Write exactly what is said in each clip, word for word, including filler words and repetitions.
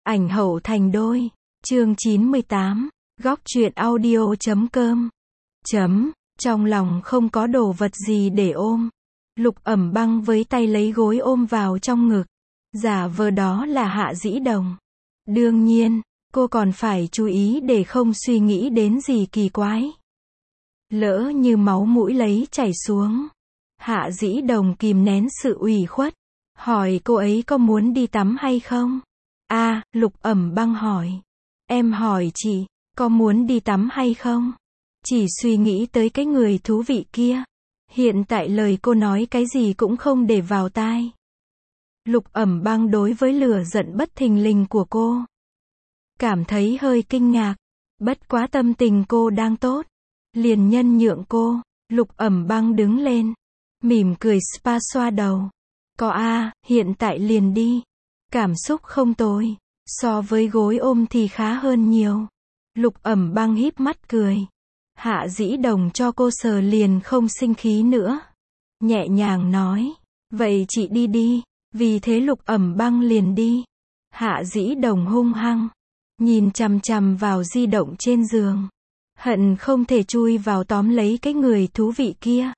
Ảnh hậu thành đôi. Chương chín mươi tám. Góc truyện audio chấm com. Chấm. Trong lòng không có đồ vật gì để ôm. Lục Ẩm Băng với tay lấy gối ôm vào trong ngực. Giả vờ đó là Hạ Dĩ Đồng. Đương nhiên, cô còn phải chú ý để không suy nghĩ đến gì kỳ quái. Lỡ như máu mũi lấy chảy xuống. Hạ Dĩ Đồng kìm nén sự ủy khuất. Hỏi cô ấy có muốn đi tắm hay không? À, Lục Ẩm Băng hỏi. Em hỏi chị, có muốn đi tắm hay không? Chỉ suy nghĩ tới cái người thú vị kia. Hiện tại lời cô nói cái gì cũng không để vào tai. Lục Ẩm Băng đối với lửa giận bất thình lình của cô cảm thấy hơi kinh ngạc. Bất quá tâm tình cô đang tốt, liền nhân nhượng cô. Lục Ẩm Băng đứng lên, mỉm cười spa xoa đầu. Có a, hiện tại liền đi. Cảm xúc không tồi, so với gối ôm thì khá hơn nhiều. Lục Ẩm Băng híp mắt cười. Hạ Dĩ Đồng cho cô sờ liền không sinh khí nữa. Nhẹ nhàng nói, vậy chị đi đi. Vì thế Lục Ẩm Băng liền đi. Hạ Dĩ Đồng hung hăng nhìn chằm chằm vào di động trên giường, hận không thể chui vào tóm lấy cái người thú vị kia.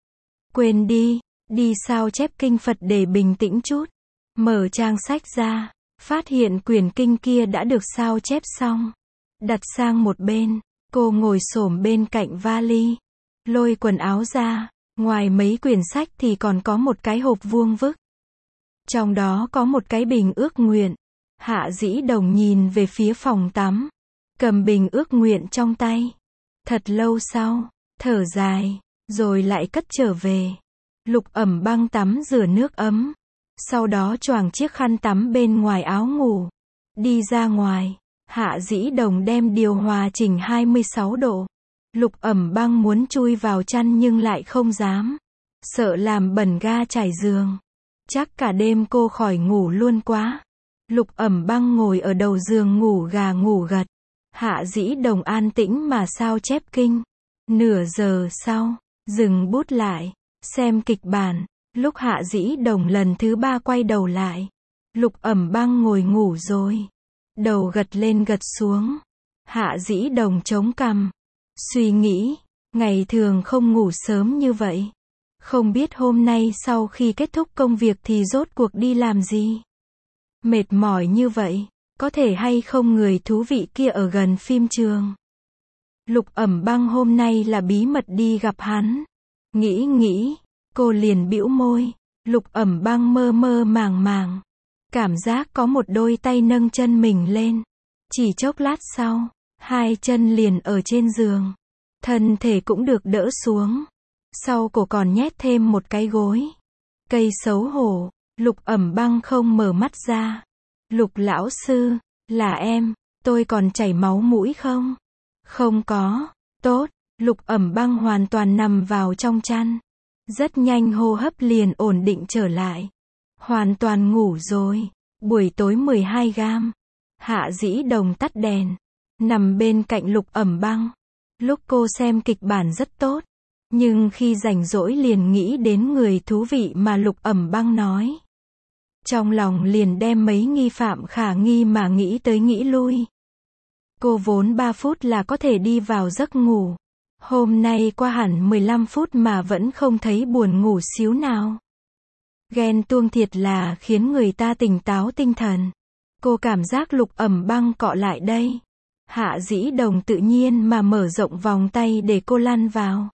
Quên đi, đi sao chép kinh Phật để bình tĩnh chút. Mở trang sách ra, phát hiện quyển kinh kia đã được sao chép xong, đặt sang một bên. Cô ngồi xổm bên cạnh vali, lôi quần áo ra. Ngoài mấy quyển sách thì còn có một cái hộp vuông vức, trong đó có một cái bình ước nguyện. Hạ Dĩ Đồng nhìn về phía phòng tắm, cầm bình ước nguyện trong tay. Thật lâu sau, thở dài, rồi lại cất trở về. Lục Ẩm Băng tắm rửa nước ấm, sau đó choàng chiếc khăn tắm bên ngoài áo ngủ, đi ra ngoài. Hạ Dĩ Đồng đem điều hòa chỉnh hai mươi sáu độ. Lục Ẩm Băng muốn chui vào chăn nhưng lại không dám, sợ làm bẩn ga trải giường. Chắc cả đêm cô khỏi ngủ luôn quá. Lục Ẩm Băng ngồi ở đầu giường ngủ gà ngủ gật. Hạ Dĩ Đồng an tĩnh mà sao chép kinh. Nửa giờ sau, dừng bút lại, xem kịch bản. Lúc Hạ Dĩ Đồng lần thứ ba quay đầu lại, Lục Ẩm Băng ngồi ngủ rồi. Đầu gật lên gật xuống. Hạ Dĩ Đồng chống cằm, suy nghĩ, ngày thường không ngủ sớm như vậy. Không biết hôm nay sau khi kết thúc công việc thì rốt cuộc đi làm gì. Mệt mỏi như vậy, có thể hay không người thú vị kia ở gần phim trường. Lục Ẩm Băng hôm nay là bí mật đi gặp hắn. Nghĩ nghĩ, cô liền bĩu môi. Lục Ẩm Băng mơ mơ màng màng, cảm giác có một đôi tay nâng chân mình lên. Chỉ chốc lát sau, hai chân liền ở trên giường, thân thể cũng được đỡ xuống. Sau cổ còn nhét thêm một cái gối. Cây xấu hổ. Lục Ẩm Băng không mở mắt ra. Lục lão sư, là em, tôi còn chảy máu mũi không? Không có. Tốt. Lục Ẩm Băng hoàn toàn nằm vào trong chăn. Rất nhanh hô hấp liền ổn định trở lại. Hoàn toàn ngủ rồi. Buổi tối mười hai gam. Hạ Dĩ Đồng tắt đèn, nằm bên cạnh Lục Ẩm Băng. Lúc cô xem kịch bản rất tốt, nhưng khi rảnh rỗi liền nghĩ đến người thú vị mà Lục Ẩm Băng nói. Trong lòng liền đem mấy nghi phạm khả nghi mà nghĩ tới nghĩ lui. Cô vốn ba phút là có thể đi vào giấc ngủ. Hôm nay qua hẳn mười lăm phút mà vẫn không thấy buồn ngủ xíu nào. Ghen tuông thiệt là khiến người ta tỉnh táo tinh thần. Cô cảm giác Lục Ẩm Băng cọ lại đây. Hạ Dĩ Đồng tự nhiên mà mở rộng vòng tay để cô lăn vào.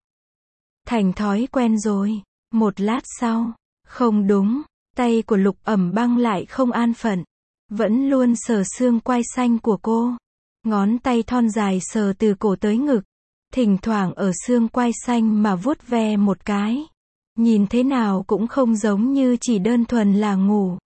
Thành thói quen rồi. Một lát sau, không đúng, tay của Lục Ẩm Băng lại không an phận, vẫn luôn sờ xương quai xanh của cô. Ngón tay thon dài sờ từ cổ tới ngực, thỉnh thoảng ở xương quai xanh mà vuốt ve một cái. Nhìn thế nào cũng không giống như chỉ đơn thuần là ngủ.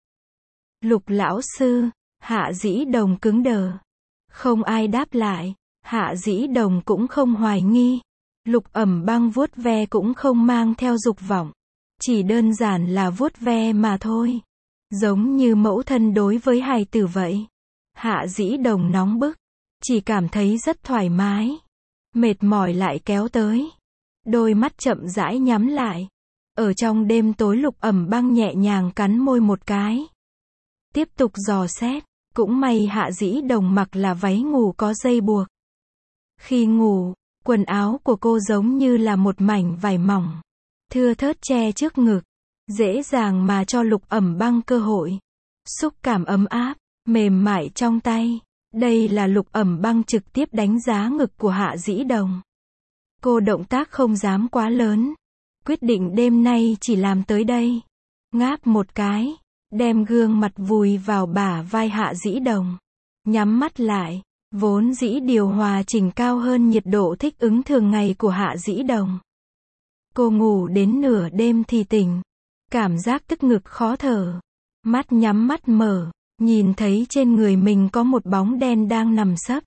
Lục lão sư. Hạ Dĩ Đồng cứng đờ. Không ai đáp lại. Hạ Dĩ Đồng cũng không hoài nghi. Lục Ẩm Băng vuốt ve cũng không mang theo dục vọng. Chỉ đơn giản là vuốt ve mà thôi. Giống như mẫu thân đối với hài tử vậy. Hạ Dĩ Đồng nóng bức, chỉ cảm thấy rất thoải mái. Mệt mỏi lại kéo tới. Đôi mắt chậm rãi nhắm lại. Ở trong đêm tối Lục Ẩm Băng nhẹ nhàng cắn môi một cái. Tiếp tục dò xét. Cũng may Hạ Dĩ Đồng mặc là váy ngủ có dây buộc. Khi ngủ, quần áo của cô giống như là một mảnh vải mỏng, thưa thớt che trước ngực, dễ dàng mà cho Lục Ẩm Băng cơ hội. Xúc cảm ấm áp, mềm mại trong tay. Đây là Lục Ẩm Băng trực tiếp đánh giá ngực của Hạ Dĩ Đồng. Cô động tác không dám quá lớn. Quyết định đêm nay chỉ làm tới đây. Ngáp một cái, đem gương mặt vùi vào bả vai Hạ Dĩ Đồng. Nhắm mắt lại, vốn dĩ điều hòa chỉnh cao hơn nhiệt độ thích ứng thường ngày của Hạ Dĩ Đồng. Cô ngủ đến nửa đêm thì tỉnh. Cảm giác tức ngực khó thở. Mắt nhắm mắt mở, nhìn thấy trên người mình có một bóng đen đang nằm sấp.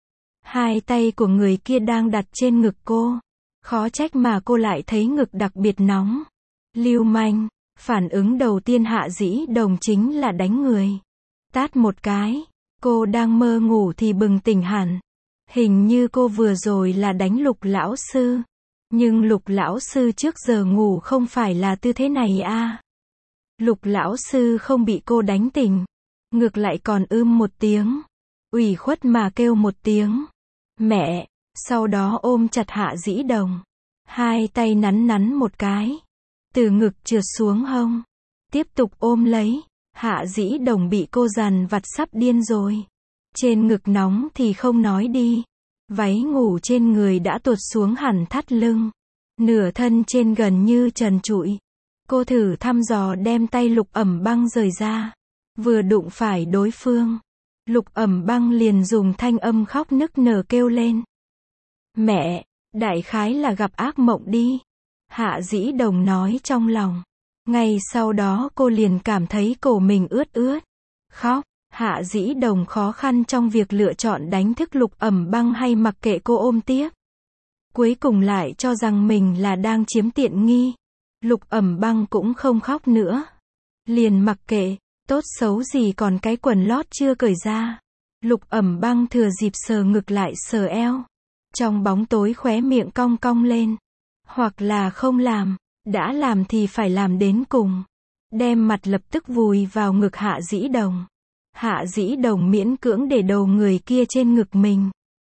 Hai tay của người kia đang đặt trên ngực cô. Khó trách mà cô lại thấy ngực đặc biệt nóng. Lưu manh, phản ứng đầu tiên Hạ Dĩ Đồng chính là đánh người. Tát một cái, cô đang mơ ngủ thì bừng tỉnh hẳn. Hình như cô vừa rồi là đánh Lục lão sư. Nhưng Lục lão sư trước giờ ngủ không phải là tư thế này à. Lục lão sư không bị cô đánh tỉnh. Ngược lại còn ưm một tiếng. Ủy khuất mà kêu một tiếng. Mẹ, sau đó ôm chặt Hạ Dĩ Đồng. Hai tay nắn nắn một cái. Từ ngực trượt xuống hông. Tiếp tục ôm lấy. Hạ Dĩ Đồng bị cô dằn vặt sắp điên rồi. Trên ngực nóng thì không nói đi. Váy ngủ trên người đã tuột xuống hẳn thắt lưng. Nửa thân trên gần như trần trụi. Cô thử thăm dò đem tay Lục Ẩm Băng rời ra. Vừa đụng phải đối phương. Lục Ẩm Băng liền dùng thanh âm khóc nức nở kêu lên. Mẹ, đại khái là gặp ác mộng đi. Hạ Dĩ Đồng nói trong lòng. Ngay sau đó cô liền cảm thấy cổ mình ướt ướt. Khóc. Hạ Dĩ Đồng khó khăn trong việc lựa chọn đánh thức Lục Ẩm Băng hay mặc kệ cô ôm tiếp. Cuối cùng lại cho rằng mình là đang chiếm tiện nghi. Lục Ẩm Băng cũng không khóc nữa. Liền mặc kệ, tốt xấu gì còn cái quần lót chưa cởi ra. Lục Ẩm Băng thừa dịp sờ ngực lại sờ eo. Trong bóng tối khóe miệng cong cong lên. Hoặc là không làm, đã làm thì phải làm đến cùng. Đem mặt lập tức vùi vào ngực Hạ Dĩ Đồng. Hạ Dĩ Đồng miễn cưỡng để đầu người kia trên ngực mình.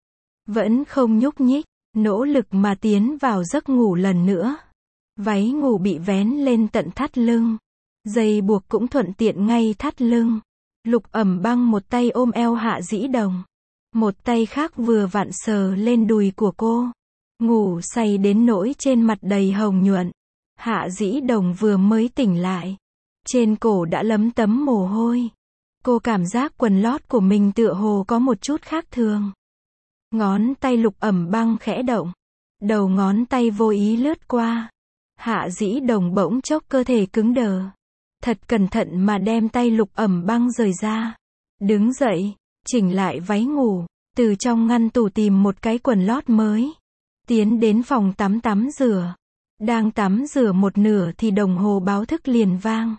Vẫn không nhúc nhích, nỗ lực mà tiến vào giấc ngủ lần nữa. Váy ngủ bị vén lên tận thắt lưng. Dây buộc cũng thuận tiện ngay thắt lưng. Lục Ẩm Băng một tay ôm eo Hạ Dĩ Đồng. Một tay khác vừa vặn sờ lên đùi của cô. Ngủ say đến nỗi trên mặt đầy hồng nhuận. Hạ Dĩ Đồng vừa mới tỉnh lại. Trên cổ đã lấm tấm mồ hôi. Cô cảm giác quần lót của mình tựa hồ có một chút khác thường. Ngón tay Lục Ẩm Băng khẽ động. Đầu ngón tay vô ý lướt qua. Hạ Dĩ Đồng bỗng chốc cơ thể cứng đờ. Thật cẩn thận mà đem tay Lục Ẩm Băng rời ra. Đứng dậy, chỉnh lại váy ngủ. Từ trong ngăn tủ tìm một cái quần lót mới. Tiến đến phòng tắm tắm rửa. Đang tắm rửa một nửa thì đồng hồ báo thức liền vang.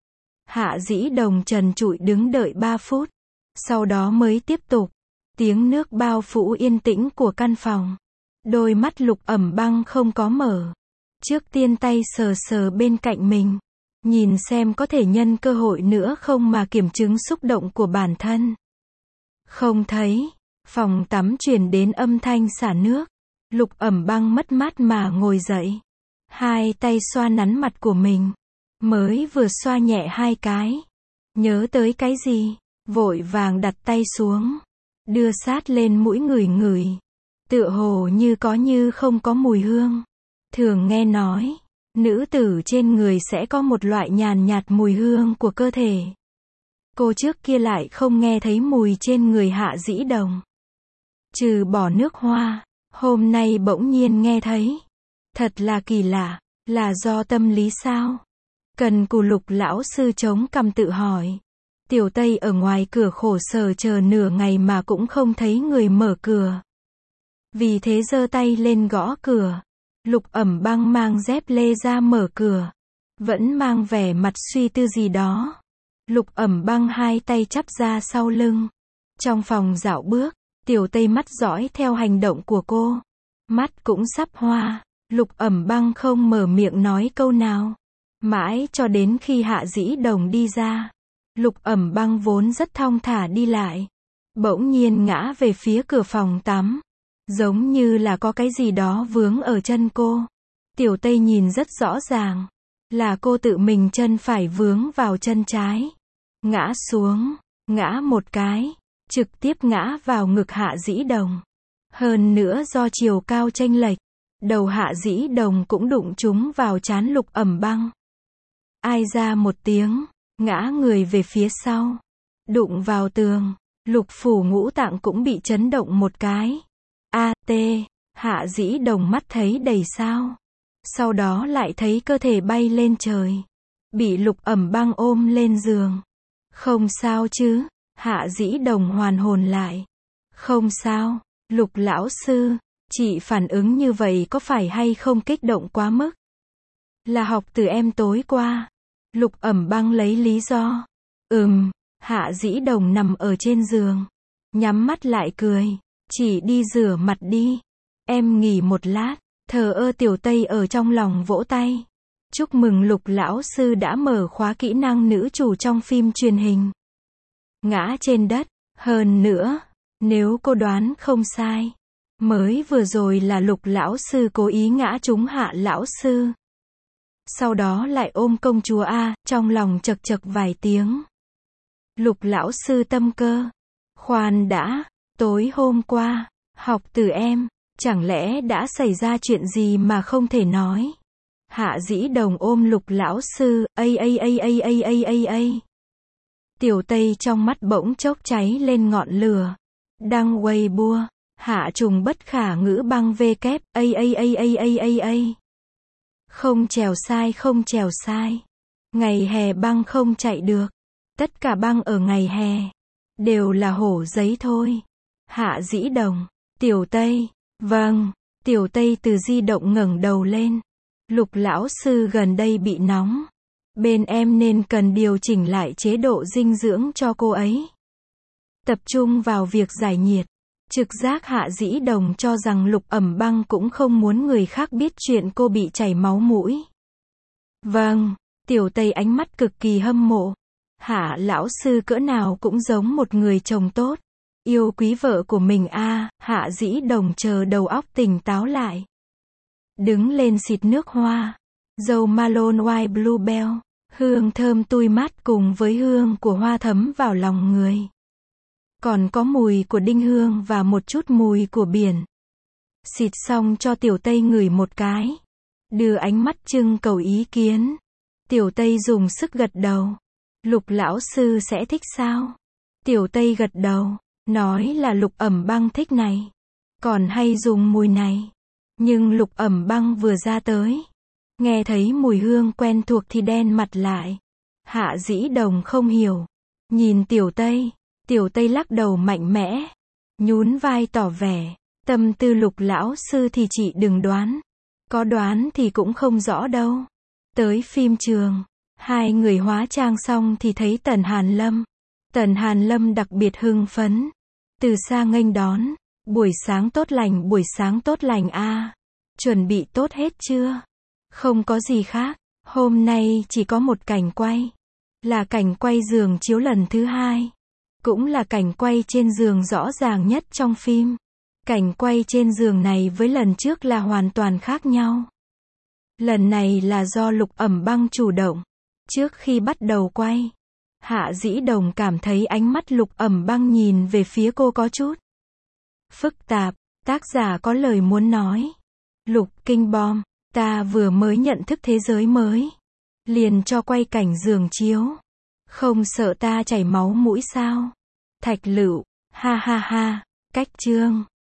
Hạ Dĩ Đồng trần trụi đứng đợi ba phút. Sau đó mới tiếp tục. Tiếng nước bao phủ yên tĩnh của căn phòng. Đôi mắt Lục Ẩm Băng không có mở. Trước tiên tay sờ sờ bên cạnh mình. Nhìn xem có thể nhân cơ hội nữa không mà kiểm chứng xúc động của bản thân. Không thấy. Phòng tắm truyền đến âm thanh xả nước. Lục Ẩm Băng mất mát mà ngồi dậy. Hai tay xoa nắn mặt của mình. Mới vừa xoa nhẹ hai cái. Nhớ tới cái gì? Vội vàng đặt tay xuống. Đưa sát lên mũi ngửi ngửi. Tựa hồ như có như không có mùi hương. Thường nghe nói, nữ tử trên người sẽ có một loại nhàn nhạt mùi hương của cơ thể. Cô trước kia lại không nghe thấy mùi trên người Hạ Dĩ Đồng. Trừ bỏ nước hoa, hôm nay bỗng nhiên nghe thấy. Thật là kỳ lạ, là do tâm lý sao? Cần cù Lục lão sư chống cằm tự hỏi. Tiểu Tây ở ngoài cửa khổ sở chờ nửa ngày mà cũng không thấy người mở cửa. Vì thế giơ tay lên gõ cửa. Lục Ẩm Băng mang dép lê ra mở cửa. Vẫn mang vẻ mặt suy tư gì đó. Lục Ẩm Băng hai tay chắp ra sau lưng. Trong phòng dạo bước, Tiểu Tây mắt dõi theo hành động của cô. Mắt cũng sắp hoa. Lục Ẩm Băng không mở miệng nói câu nào. Mãi cho đến khi Hạ Dĩ Đồng đi ra. Lục Ẩm Băng vốn rất thong thả đi lại, bỗng nhiên ngã về phía cửa phòng tắm. Giống như là có cái gì đó vướng ở chân cô. Tiểu Tây nhìn rất rõ ràng. Là cô tự mình chân phải vướng vào chân trái. Ngã xuống, ngã một cái, trực tiếp ngã vào ngực Hạ Dĩ Đồng. Hơn nữa do chiều cao chênh lệch, đầu Hạ Dĩ Đồng cũng đụng trúng vào trán Lục Ẩm Băng. Ai ra một tiếng, ngã người về phía sau, đụng vào tường, lục phủ ngũ tạng cũng bị chấn động một cái. A tê, Hạ Dĩ Đồng mắt thấy đầy sao. Sau đó lại thấy cơ thể bay lên trời, bị Lục Ẩm Băng ôm lên giường. Không sao chứ? Hạ Dĩ Đồng hoàn hồn lại. Không sao, Lục lão sư, chị phản ứng như vậy có phải hay không kích động quá mức? Là học từ em tối qua. Lục Ẩm Băng lấy lý do. Ừm, Hạ Dĩ Đồng nằm ở trên giường, nhắm mắt lại cười. Chị đi rửa mặt đi. Em nghỉ một lát. Thờ ơ Tiểu Tây ở trong lòng vỗ tay. Chúc mừng Lục lão sư đã mở khóa kỹ năng nữ chủ trong phim truyền hình. Ngã trên đất. Hơn nữa, nếu cô đoán không sai, mới vừa rồi là Lục lão sư cố ý ngã trúng Hạ lão sư. Sau đó lại ôm công chúa A, trong lòng chật chật vài tiếng. Lục lão sư tâm cơ. Khoan đã, tối hôm qua, học từ em, chẳng lẽ đã xảy ra chuyện gì mà không thể nói? Hạ Dĩ Đồng ôm Lục lão sư, a a a a a a a a. Tiểu Tây trong mắt bỗng chốc cháy lên ngọn lửa. Đăng Weibo, Hạ trùng bất khả ngữ băng v kép, a a a a a a a. Không trèo sai không trèo sai. Ngày hè băng không chạy được. Tất cả băng ở ngày hè đều là hổ giấy thôi. Hạ Dĩ Đồng, Tiểu Tây, vâng. Tiểu Tây từ di động ngẩng đầu lên. Lục lão sư gần đây bị nóng. Bên em nên cần điều chỉnh lại chế độ dinh dưỡng cho cô ấy. Tập trung vào việc giải nhiệt. Trực giác Hạ Dĩ Đồng cho rằng Lục Ẩm Băng cũng không muốn người khác biết chuyện cô bị chảy máu mũi. Vâng, Tiểu Tây ánh mắt cực kỳ hâm mộ. Hạ lão sư cỡ nào cũng giống một người chồng tốt. Yêu quý vợ của mình a. À, Hạ Dĩ Đồng chờ đầu óc tỉnh táo lại. Đứng lên xịt nước hoa. Dầu Malone White Bluebell. Hương thơm tươi mát cùng với hương của hoa thấm vào lòng người. Còn có mùi của đinh hương và một chút mùi của biển. Xịt xong cho Tiểu Tây ngửi một cái. Đưa ánh mắt trưng cầu ý kiến. Tiểu Tây dùng sức gật đầu. Lục lão sư sẽ thích sao? Tiểu Tây gật đầu. Nói là Lục Ẩm Băng thích này. Còn hay dùng mùi này. Nhưng Lục Ẩm Băng vừa ra tới. Nghe thấy mùi hương quen thuộc thì đen mặt lại. Hạ Dĩ Đồng không hiểu. Nhìn Tiểu Tây. Tiểu Tây lắc đầu mạnh mẽ. Nhún vai tỏ vẻ. Tâm tư Lục lão sư thì chị đừng đoán. Có đoán thì cũng không rõ đâu. Tới phim trường. Hai người hóa trang xong thì thấy Tần Hàn Lâm. Tần Hàn Lâm đặc biệt hưng phấn. Từ xa nghênh đón. Buổi sáng tốt lành, buổi sáng tốt lành a. À. Chuẩn bị tốt hết chưa? Không có gì khác. Hôm nay chỉ có một cảnh quay. Là cảnh quay giường chiếu lần thứ hai. Cũng là cảnh quay trên giường rõ ràng nhất trong phim. Cảnh quay trên giường này với lần trước là hoàn toàn khác nhau. Lần này là do Lục Ẩm Băng chủ động. Trước khi bắt đầu quay, Hạ Dĩ Đồng cảm thấy ánh mắt Lục Ẩm Băng nhìn về phía cô có chút phức tạp. Tác giả có lời muốn nói. Lục Kinh Bom, ta vừa mới nhận thức thế giới mới. Liền cho quay cảnh giường chiếu. Không sợ ta chảy máu mũi sao? Thạch Lựu, ha ha ha, cách chương.